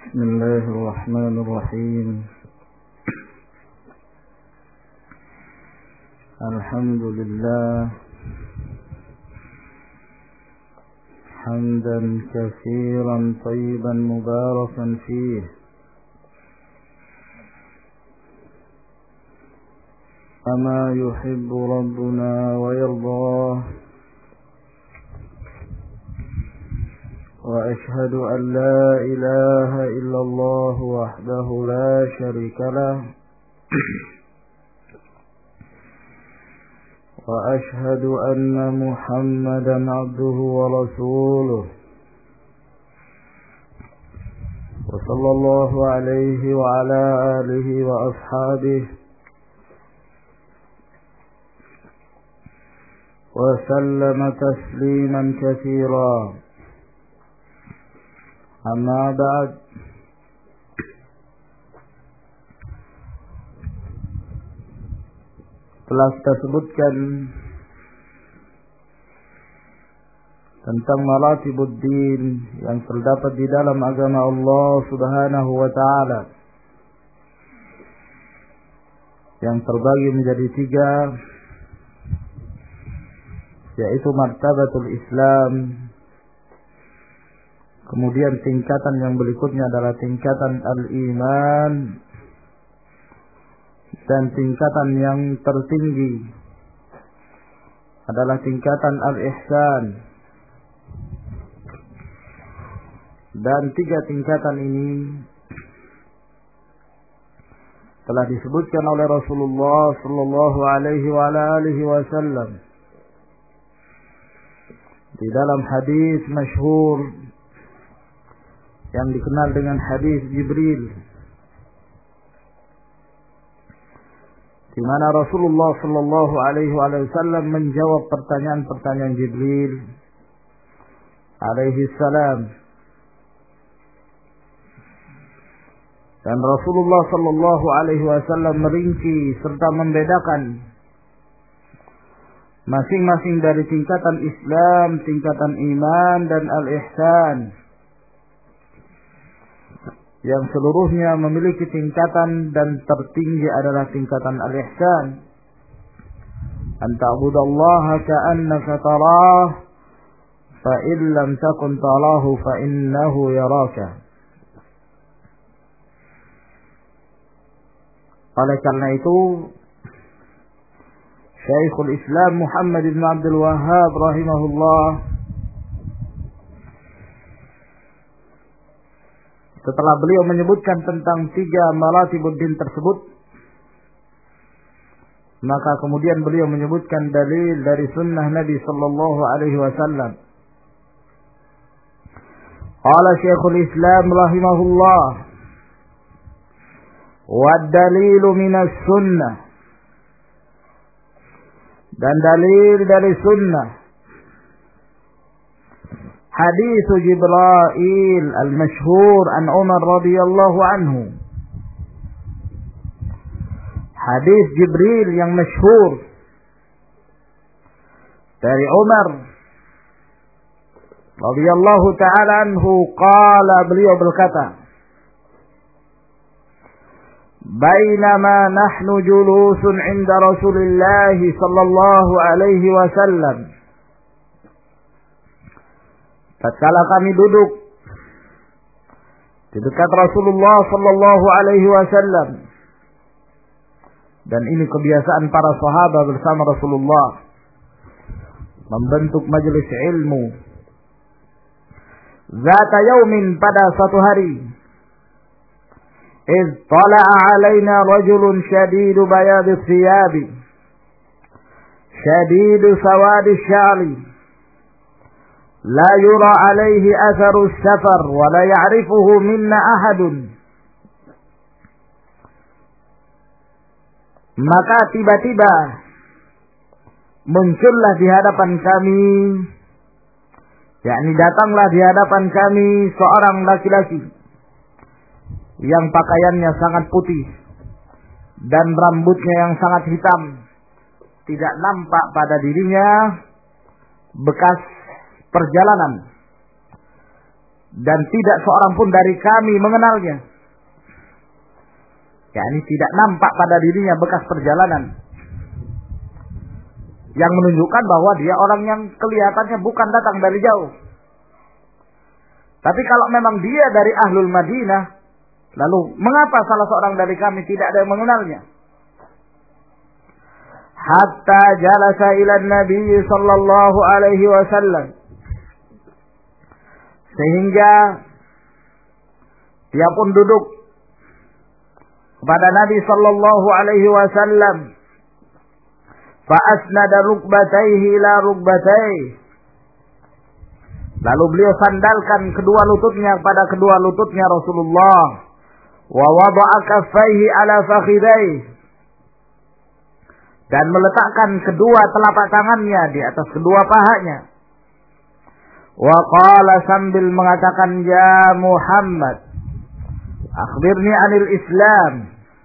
بسم الله الرحمن الرحيم. الحمد لله حمدا كثيرا طيبا مباركا فيه كما يحب ربنا ويرضاه، وأشهد أن لا إله إلا الله وحده لا شريك له، وأشهد أن محمدا عبده ورسوله، وصلى الله عليه وعلى آله وأصحابه وسلم تسليما كثيرا. Amma ba'd. Telah kita sebutkan tentang maratibuddin yang terdapat di dalam agama Allah Subhanahu wa ta'ala, yang terbagi menjadi 3, yaitu martabatul Islam. Kemudian tingkatan yang berikutnya adalah tingkatan al-iman, dan tingkatan yang tertinggi adalah tingkatan al-ihsan. Dan 3 tingkatan ini telah disebutkan oleh Rasulullah sallallahu alaihi wa alihi wasallam di dalam hadis masyhur yang dikenal dengan hadis Jibril, di mana Rasulullah sallallahu alaihi wasallam menjawab pertanyaan-pertanyaan Jibril alaihi salam. Dan Rasulullah sallallahu alaihi wasallam merinci serta membedakan masing-masing dari tingkatan Islam, tingkatan iman, dan al-ihsan, yang seluruhnya memiliki tingkatan, dan tertinggi adalah tingkatan al-ihsan. An ta'budallaha ka'annaka tarah, fa in lam takun tarahu fa innahu yaraka. Oleh karena itu, Syekhul Islam Muhammad bin Abdul Wahhab rahimahullah, setelah beliau menyebutkan tentang 3 maratibuddin tersebut, maka kemudian beliau menyebutkan dalil dari sunnah Nabi sallallahu alaihi wasallam. Qala Syekhul Islam rahimahullah, "Wad dalilu minas sunnah." Dan dalil dari sunnah hadis Jibril al-masyhur an Umar radhiyallahu anhu. Hadis Jibril yang masyhur dari Umar radhiyallahu ta'ala anhu, qala, beliau berkata, "Bainama nahnu julusun 'inda Rasulillah sallallahu alaihi wasallam." Tatkala kami duduk di dekat Rasulullah sallallahu alaihi wasallam, dan ini kebiasaan para sahabat bersama Rasulullah membentuk majelis ilmu. Zata yaumin, pada suatu hari, iz tala'a alaina rajulun shadidu bayadi thiyabi shadidu sawadi syari la yura alaihi atharu safar wa la ya'rifuhu minna ahadun. Maka tiba-tiba muncullah di hadapan kami, yakni datanglah di hadapan kami seorang laki-laki yang pakaiannya sangat putih dan rambutnya yang sangat hitam, tidak nampak pada dirinya bekas perjalanan, dan tidak seorang pun dari kami mengenalnya. Yakni tidak nampak pada dirinya bekas perjalanan yang menunjukkan bahwa dia orang yang kelihatannya bukan datang dari jauh. Tapi kalau memang dia dari Ahlul Madinah, lalu mengapa salah seorang dari kami tidak ada yang mengenalnya? Hatta jalasa ila Nabi sallallahu alaihi wasallam, sehingga dia pun duduk kepada Nabi sallallahu alaihi wasallam. Fa asnada rukbatayhi ila rukbatayhi, lalu beliau sandarkan kedua lututnya pada kedua lututnya Rasulullah. Wa wada'a kaffaihi ala fakhidaihi, dan meletakkan kedua telapak tangannya di atas kedua pahanya. Wa qala, sambil mengatakan, ya Muhammad, akhbirni anil Islam.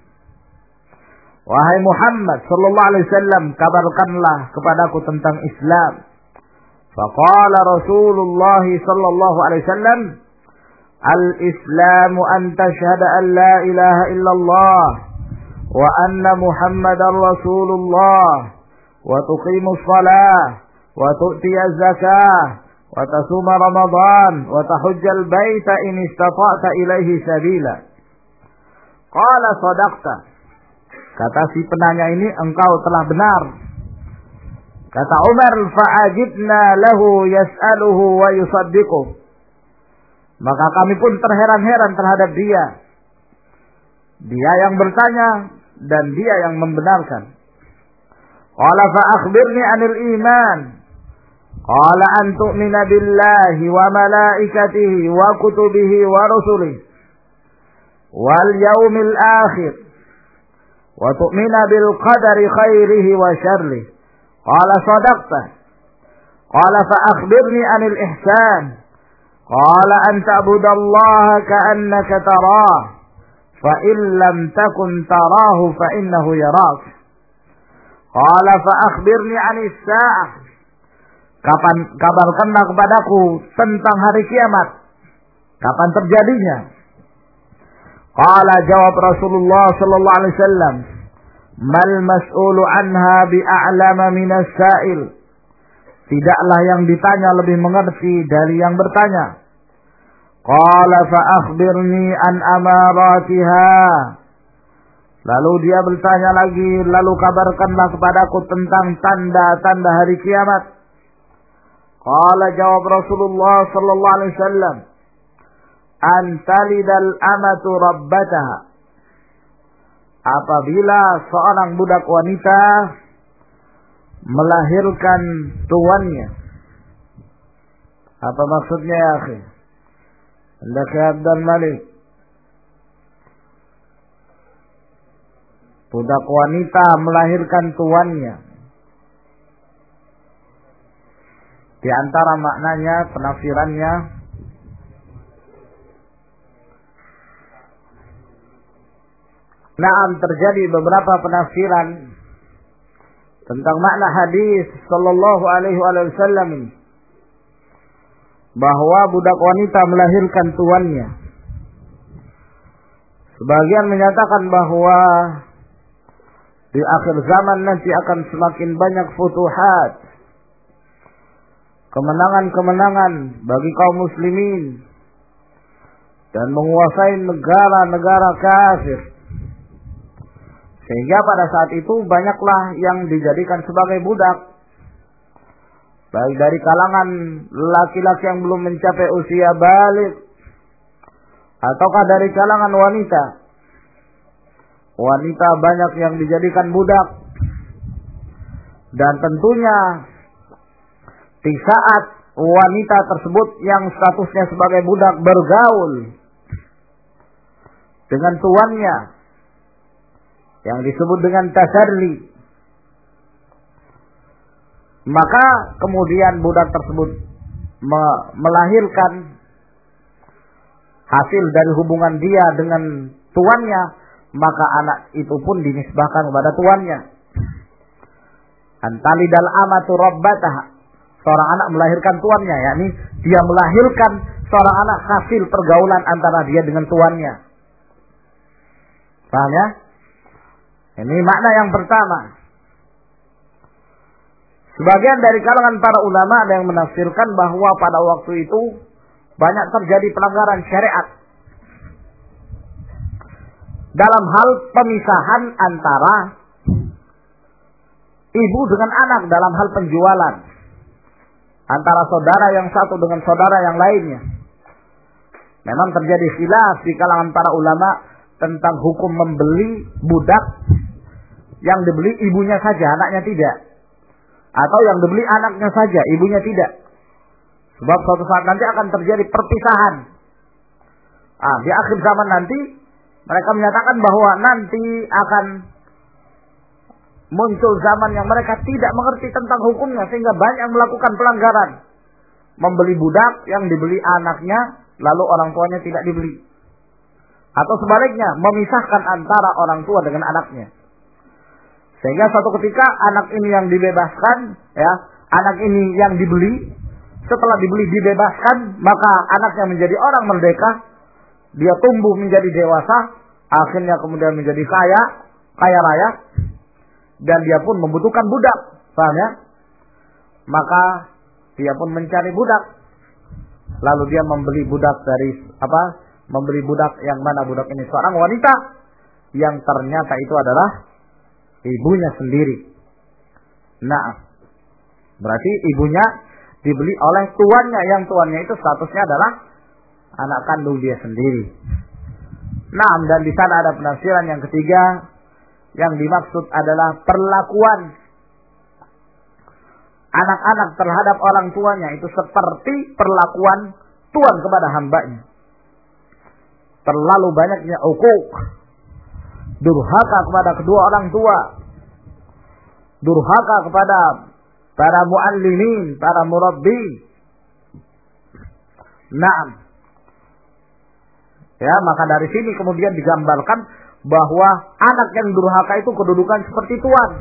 Wahai Muhammad sallallahu alaihi wasallam, kabarkanlah kepadaku tentang Islam. Faqala Rasulullah sallallahu alaihi wasallam, al-Islamu an tashhada an la ilaha illallah wa anna Muhammadar Rasulullah wa tuqimus shalah wa tu'tiyaz zakah wa tasuma Ramadan wa tahujjal baita in istata'ta ilaihi sabila. Qala sadaqta. Kata si penanya ini, engkau telah benar. Kata Umar, fa'ajibna lahu yas'aluhu wa yusaddiquh. Maka kami pun terheran-heran terhadap dia. Dia yang bertanya dan dia yang membenarkan. Qala fa'akhbirni anil iman. Qala an tu'mina billahi wa malaikatihi wa kutubihi wa rusulihi wal yaumil akhir wa tu'mina bil qadari khairihi wa syarrihi. Qala sadaqta. Qala fa akhbirni anil ihsan. Qala an ta'budallaha ka'annaka tarah, fa in lam takun tarahu fa innahu yarak. Qala fa akhbirni anis sa'ah. Kabarkanlah kepadaku tentang hari kiamat, kapan terjadinya. Qala, jawab Rasulullah sallallahu alaihi wasallam, mal mas'ulu anha bi'a'lama minas sa'il. Tidaklah yang ditanya lebih mengerti dari yang bertanya. Qala fa akhbirni an amaratiha. Lalu dia bertanya lagi, lalu kabarkanlah kepadaku tentang tanda-tanda hari kiamat. Qala, jawab Rasulullah sallallahu alaihi wasallam, an talidal amatu rabbataha. Apabila seorang budak wanita melahirkan tuannya. Apa maksudnya ya akhi? Hendak Abdul Malik. Budak wanita melahirkan tuannya. Di antara maknanya, penafsirannya, terjadi beberapa penafsiran tentang makna hadis sallallahu alaihi wasallam ini, bahwa budak wanita melahirkan tuannya. Sebagian menyatakan bahwa di akhir zaman nanti akan semakin banyak futuhat, kemenangan-kemenangan bagi kaum muslimin, dan menguasai negara-negara kafir. Sehingga pada saat itu banyaklah yang dijadikan sebagai budak, baik dari kalangan laki-laki yang belum mencapai usia baligh, ataukah dari kalangan wanita. Wanita banyak yang dijadikan budak. Dan tentunya di saat wanita tersebut yang statusnya sebagai budak bergaul dengan tuannya, yang disebut dengan tasarli, maka kemudian budak tersebut melahirkan hasil dari hubungan dia dengan tuannya, maka anak itu pun dinisbahkan kepada tuannya. Antalidal amatu rabbataha. Seorang anak melahirkan tuannya, yakni dia melahirkan seorang anak hasil pergaulan antara dia dengan tuannya. Paham ya? Ini makna yang pertama. Sebagian dari kalangan para ulama ada yang menafsirkan bahwa pada waktu itu banyak terjadi pelanggaran syariat dalam hal pemisahan antara ibu dengan anak dalam hal penjualan, antara saudara yang satu dengan saudara yang lainnya. Memang terjadi khilaf di kalangan para ulama tentang hukum membeli budak yang dibeli ibunya saja, anaknya tidak. Atau yang dibeli anaknya saja, ibunya tidak. Sebab suatu saat nanti akan terjadi perpisahan. Di akhir zaman nanti mereka menyatakan bahwa nanti akan muncul zaman yang mereka tidak mengerti tentang hukumnya, sehingga banyak yang melakukan pelanggaran. Membeli budak yang dibeli anaknya, lalu orang tuanya tidak dibeli. Atau sebaliknya, memisahkan antara orang tua dengan anaknya. Sehingga suatu ketika anak ini yang dibebaskan, ya, anak ini yang dibeli, setelah dibeli dibebaskan, maka anaknya menjadi orang merdeka, dia tumbuh menjadi dewasa, akhirnya kemudian menjadi kaya raya, dan dia pun membutuhkan budak, paham ya? Maka dia pun mencari budak, lalu dia membeli budak membeli budak yang mana budak ini seorang wanita yang ternyata itu adalah ibunya sendiri. Nah, berarti ibunya dibeli oleh tuannya, yang tuannya itu statusnya adalah anak kandung dia sendiri. Nah, dan di sana ada penafsiran yang ketiga, yang dimaksud adalah perlakuan anak-anak terhadap orang tuanya itu seperti perlakuan tuan kepada hambanya. Terlalu banyaknya uquq, durhaka kepada kedua orang tua, durhaka kepada para muallimin, para murabbi. Naam. Ya, maka dari sini kemudian digambarkan bahwa anak yang durhaka itu kedudukan seperti tuan.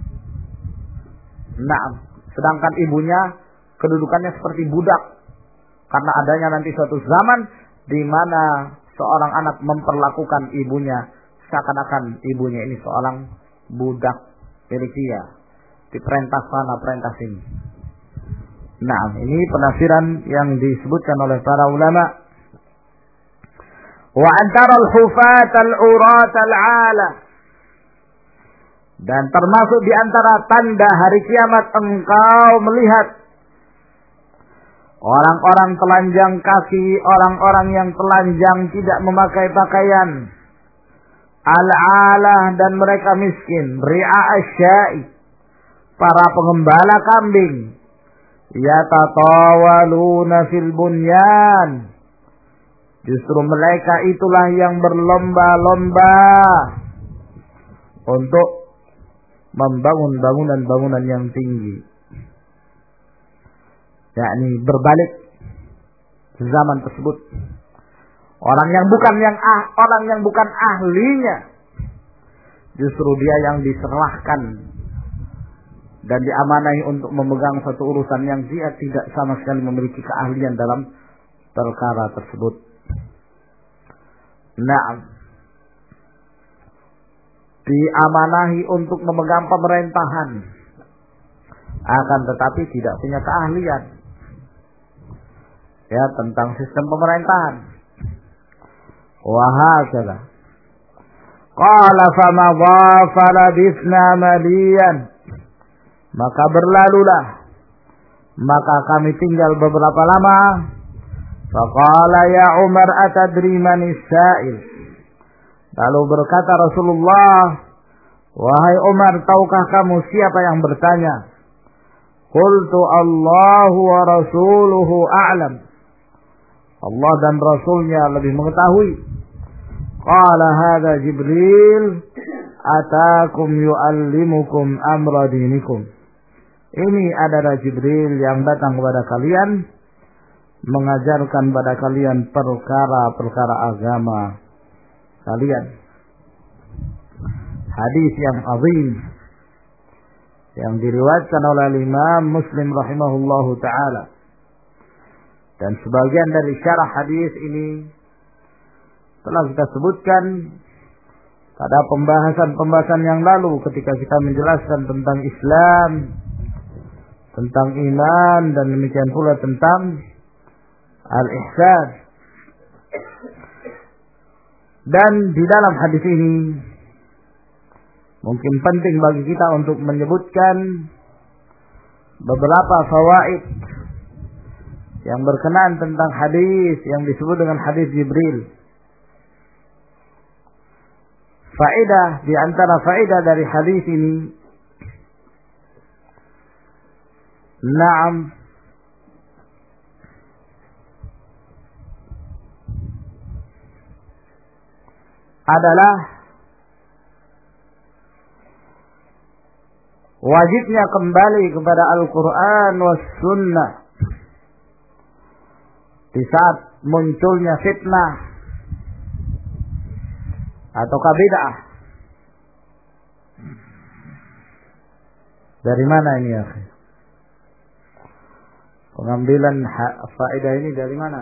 Naam. Sedangkan ibunya kedudukannya seperti budak. Karena adanya nanti suatu zaman di mana seorang anak memperlakukan ibunya seakan-akan ibunya ini seorang budak milik dia. Diperintah sana, perintah sini. Nah, ini penafsiran yang disebutkan oleh para ulama. Wa antara al-hufat al-urat al-ala. Dan termasuk di antara tanda hari kiamat engkau melihat orang-orang telanjang kaki, orang-orang yang telanjang tidak memakai pakaian. Al-alah, dan mereka miskin. Ri'a asya'i, para pengembala kambing. Yatatawaluna fil bunyan, justru mereka itulah yang berlomba-lomba untuk membangun bangunan-bangunan yang tinggi. Yakni berbalik zaman tersebut. Orang yang bukan ahlinya, justru dia yang diserahkan dan diamanahi untuk memegang satu urusan yang dia tidak sama sekali memiliki keahlian dalam perkara tersebut. Nah, diamanahi untuk memegang pemerintahan, akan tetapi tidak punya keahlian ya tentang sistem pemerintahan. Wahakala qala famadha falabithna maliyan, maka berlalulah, maka kami tinggal beberapa lama. Faqala ya Umar atadri manis sa'il, lalu berkata Rasulullah, wahai Umar, tahukah kamu siapa yang bertanya? Qultu Allahu wa rasuluhu a'lam, Allah dan Rasulnya lebih mengetahui. Qala hadha Jibril atakum yu'allimukum amra dinikum, ini adalah Jibril yang datang kepada kalian, mengajarkan pada kalian perkara-perkara agama kalian. Hadis yang azim yang diriwayatkan oleh Imam Muslim rahimahullahu taala Dan sebagian dari syarah hadis ini telah kita sebutkan pada pembahasan yang lalu ketika kita menjelaskan tentang Islam, tentang iman, dan demikian pula tentang al-ihsan. Dan di dalam hadis ini mungkin penting bagi kita untuk menyebutkan beberapa fawaid yang berkenaan tentang hadis yang disebut dengan hadis Jibril. Faedah di antara faedah dari hadis ini, na'am, adalah wajibnya kembali kepada Al-Quran was Sunnah di saat munculnya fitnah ataukah bid'ah. Dari mana ini ya? Pengambilan faedah ini dari mana?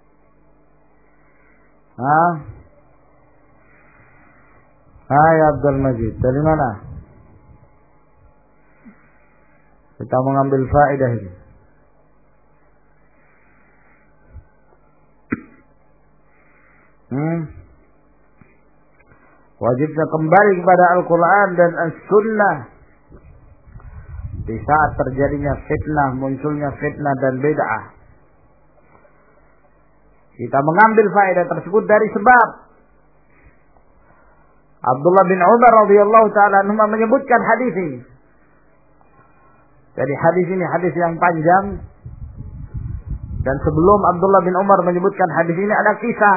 Hai Abdul Majid, dari mana kita mengambil faedah ini? Wajibnya kembali kepada Al-Quran dan As-Sunnah di saat terjadinya fitnah, munculnya fitnah dan bid'ah. Kita mengambil faedah tersebut dari sebab Abdullah bin Umar radhiyallahu taala anhu menyebutkan hadis ini. Jadi hadis ini hadis yang panjang, dan sebelum Abdullah bin Umar menyebutkan hadis ini ada kisah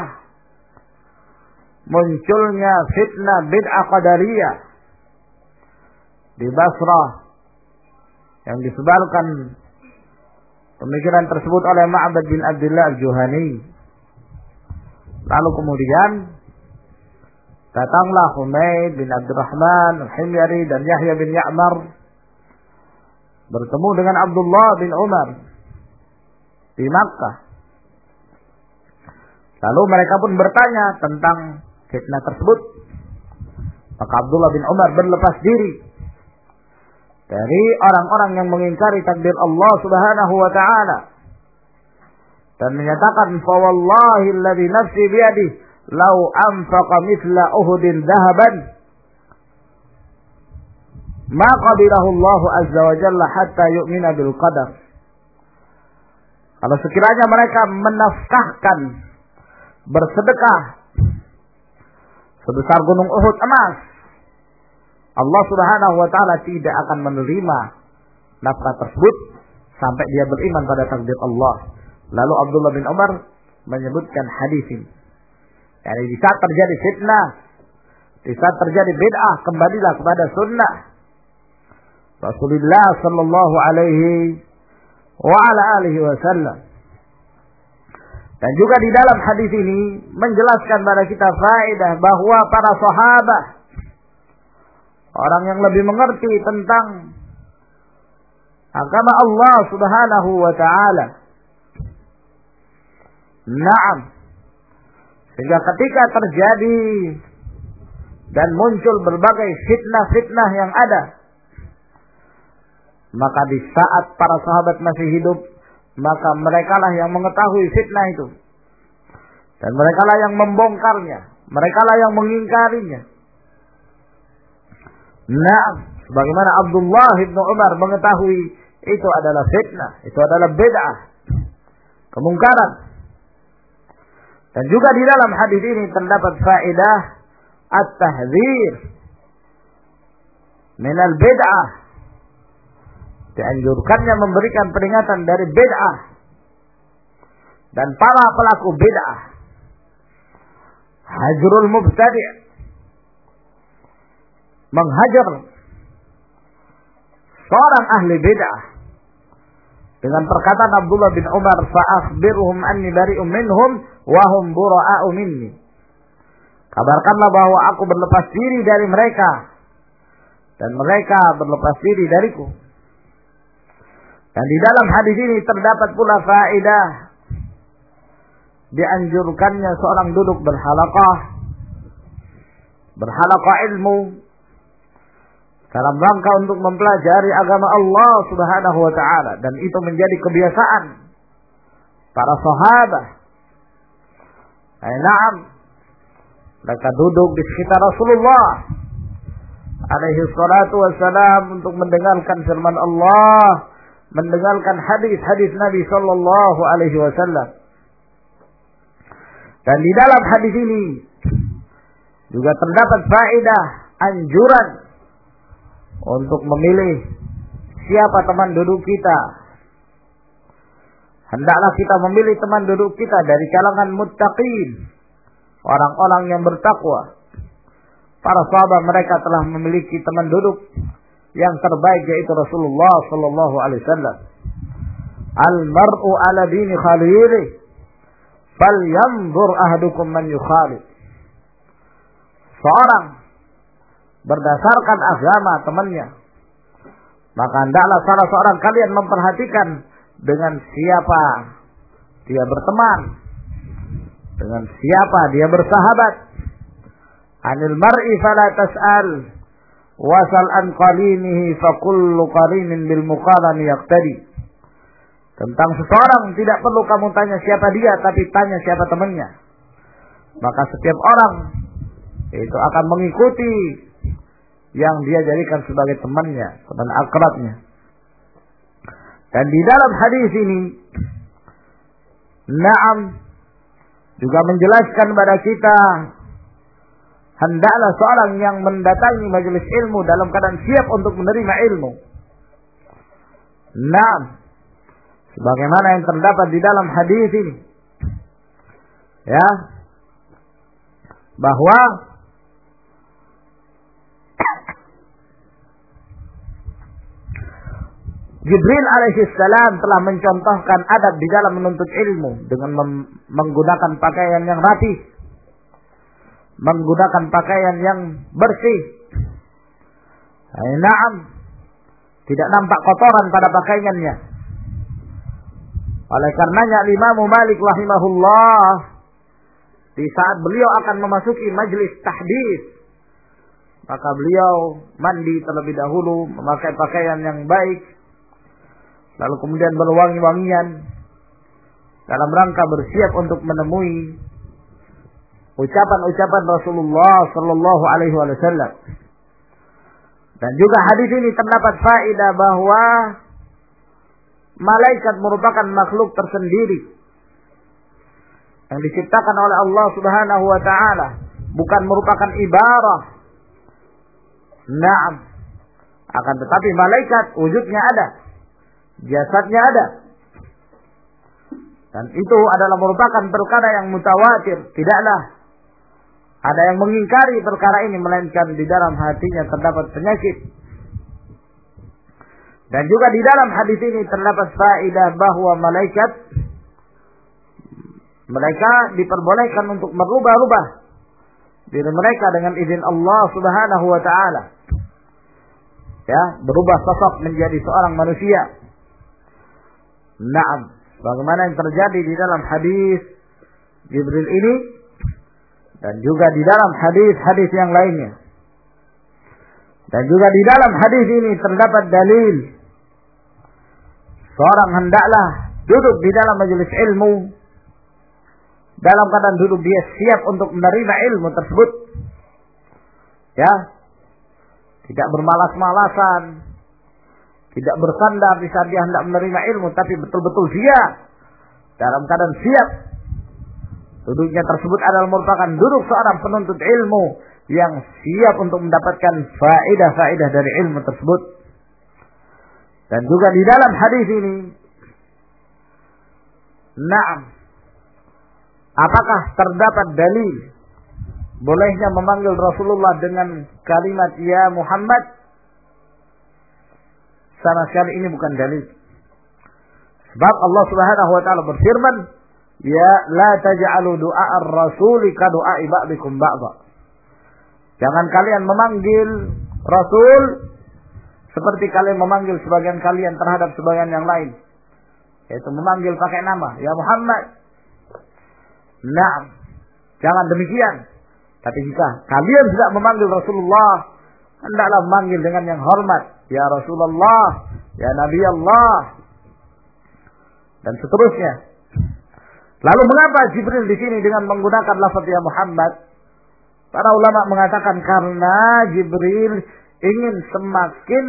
munculnya fitnah bid'ah qadariyah di Basrah yang disebarkan pemikiran tersebut oleh Ma'bad bin Abdullah al-Juhani. Lalu kemudian datanglah Humaid bin Abdurrahman al-Himyari dan Yahya bin Ya'mar bertemu dengan Abdullah bin Umar di Makkah. Lalu mereka pun bertanya tentang fitnah tersebut. Maka Abdullah bin Umar berlepas diri dari orang-orang yang mengingkari takdir Allah Subhanahu wa taala dan menyatakan, "Fa wallahi alladzi nafsi biyadihi law anfaqa mithla Uhudin dhahaban ma qabilahu Allah azza wa jalla hatta yu'mina bil qadar." Kalau sekiranya mereka menafkahkan, bersedekah sebesar gunung Uhud emas, Allah Subhanahu wa taala tidak akan menerima nafkah tersebut sampai dia beriman pada takdir Allah. Lalu Abdullah bin Umar menyebutkan hadis ini. Yani di saat terjadi fitnah, di saat terjadi bid'ah, kembalilah kepada sunnah Rasulullah sallallahu alaihi wa ala alihi wasallam. Dan juga di dalam hadis ini menjelaskan pada kita faedah bahwa para sahabat, orang yang lebih mengerti tentang agama Allah Subhanahu wa taala. Naam. Sehingga ketika terjadi dan muncul berbagai fitnah-fitnah yang ada, maka di saat para sahabat masih hidup, maka merekalah yang mengetahui fitnah itu. Dan merekalah yang membongkarnya, merekalah yang mengingkarinya. Nah, sebagaimana Abdullah bin Umar mengetahui itu adalah fitnah, itu adalah bid'ah, kemungkaran. Dan juga di dalam hadis ini terdapat faedah at-tahdzir min al-bid'ah. Dianjurkannya memberikan peringatan dari bid'ah dan para pelaku bid'ah. Hajrul mubtadi', menghajar seorang ahli bid'ah dengan perkataan Abdullah bin Umar, fa akhbirhum anni bari'un minhum wa hum bura'a'u minni. Kabarkanlah bahwa aku berlepas diri dari mereka dan mereka berlepas diri dariku. Dan di dalam hadis ini terdapat pula faedah dianjurkannya seorang duduk berhalaqah ilmu dalam rangka untuk mempelajari agama Allah Subhanahu wa taala, dan itu menjadi kebiasaan para sahabat. Naam, mereka duduk di sekitar Rasulullah alaihi salatu wassalam untuk mendengarkan firman Allah, mendengarkan hadis-hadis Nabi sallallahu alaihi wasallam. Dan di dalam hadis ini juga terdapat faedah anjuran untuk memilih siapa teman duduk kita. Hendaklah kita memilih teman duduk kita dari kalangan muttaqin, orang-orang yang bertakwa. Para sahabat mereka telah memiliki teman duduk yang terbaik, yaitu Rasulullah sallallahu alaihi wasallam. Al-mar'u ala dini khalilih, falyanzur ahadukum man yukhalil. Seorang berdasarkan agama temannya, maka hendaklah salah seorang kalian memperhatikan dengan siapa dia berteman, dengan siapa dia bersahabat. Anil mar'i fala tas'al wasal an qalinihi fa kullu qarinin bil muqarani yaqtadi. Tentang seseorang tidak perlu kamu tanya siapa dia, tapi tanya siapa temannya. Maka setiap orang itu akan mengikuti yang dia jadikan sebagai temannya, teman akrabnya. Dan di dalam hadis ini, na'am, juga menjelaskan kepada kita, hendaklah seorang yang mendatangi majelis ilmu dalam keadaan siap untuk menerima ilmu. Na'am, sebagaimana yang terdapat di dalam hadis ini, ya, bahwa Jibril alaihissalam telah mencontohkan adab di dalam menuntut ilmu dengan menggunakan pakaian yang rapih, menggunakan pakaian yang bersih. Naam, tidak nampak kotoran pada pakaiannya. Oleh karenanya Imam Malik rahimahullah, di saat beliau akan memasuki majlis tahdits, maka beliau mandi terlebih dahulu, memakai pakaian yang baik, lalu kemudian berwangi-wangian dalam rangka bersiap untuk menemui ucapan-ucapan Rasulullah sallallahu alaihi wasallam. Dan juga hadis ini terdapat faedah bahwa malaikat merupakan makhluk tersendiri yang diciptakan oleh Allah Subhanahu wa taala, bukan merupakan ibarah. Naam, akan tetapi malaikat wujudnya ada, jasadnya ada. Dan itu adalah merupakan perkara yang mutawatir. Tidaklah ada yang mengingkari perkara ini, melainkan di dalam hatinya terdapat penyakit. Dan juga di dalam hadis ini terdapat faedah bahwa mereka diperbolehkan untuk merubah-rubah diri mereka dengan izin Allah Subhanahu wa taala. Ya, berubah sosok menjadi seorang manusia. Naam, bagaimana yang terjadi di dalam hadis Jibril ini dan juga di dalam hadis-hadis yang lainnya. Dan juga di dalam hadis ini terdapat dalil seorang hendaklah duduk di dalam majelis ilmu dalam keadaan duduk dia siap untuk menerima ilmu tersebut. Ya, tidak bermalas-malasan, tidak bersandar di saat dia hendak menerima ilmu, tapi betul-betul siap, dalam keadaan siap. Duduknya tersebut adalah merupakan duduk seorang penuntut ilmu yang siap untuk mendapatkan faedah-faedah dari ilmu tersebut. Dan juga di dalam hadis ini, na'am, apakah terdapat dalil bolehnya memanggil Rasulullah dengan kalimat ya Muhammad? Sama sekali ini bukan dalil. Sebab Allah Subhanahu wa taala berfirman, ya la taj'alu du'a ar-rasuli ka du'a'i ba'dikum ba'dha. Jangan kalian memanggil Rasul seperti kalian memanggil sebagian kalian terhadap sebagian yang lain. Yaitu memanggil pakai nama, ya Muhammad. Nah, jangan demikian. Tapi jika kalian tidak memanggil Rasulullah, hendaklah memanggil dengan yang hormat. Ya Rasulullah, ya Nabi Allah, dan seterusnya. Lalu mengapa Jibril di sini dengan menggunakan lafaz ya Muhammad? Para ulama mengatakan karena Jibril ingin semakin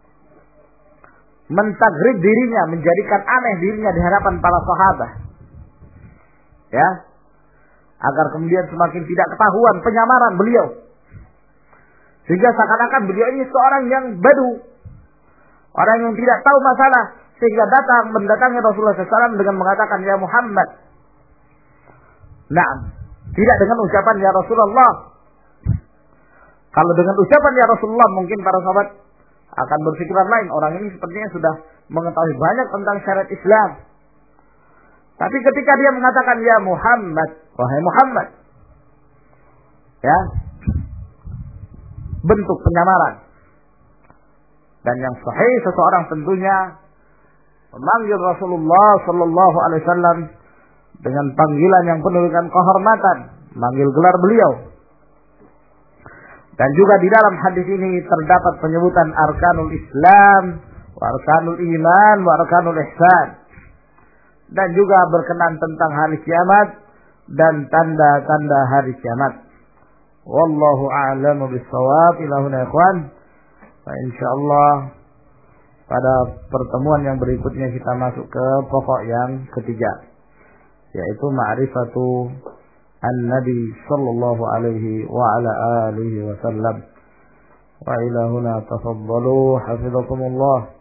mentagrid dirinya, menjadikan aneh dirinya di hadapan para sahabat. Ya. Agar kemudian semakin tidak ketahuan penyamaran beliau. Sehingga seakan-akan beliau ini seorang yang badu. Orang yang tidak tahu masalah. Sehingga mendatangi Rasulullah SAW dengan mengatakan ya Muhammad. Nah, tidak dengan ucapan ya Rasulullah. Kalau dengan ucapan ya Rasulullah mungkin para sahabat akan berpikiran lain. Orang ini sepertinya sudah mengetahui banyak tentang syariat Islam. Tapi ketika dia mengatakan ya Muhammad, wahai Muhammad, ya, bentuk penyamaran. Dan yang sahih seseorang tentunya memanggil Rasulullah sallallahu alaihi wasallam dengan panggilan yang penuh dengan kehormatan, manggil gelar beliau. Dan juga di dalam hadis ini terdapat penyebutan arkanul Islam, wa arkanul iman, wa arkanul ihsan. Dan juga berkenan tentang hari kiamat dan tanda-tanda hari kiamat. Wallahu a'lamu bis-shawab. Ilahuna ikhwan. Insyaallah pada pertemuan yang berikutnya kita masuk ke pokok yang ketiga, yaitu ma'rifatu an-nabi sallallahu alaihi wa ala alihi wasallam. Wa ilahuna tafaddalu hafizakumullah.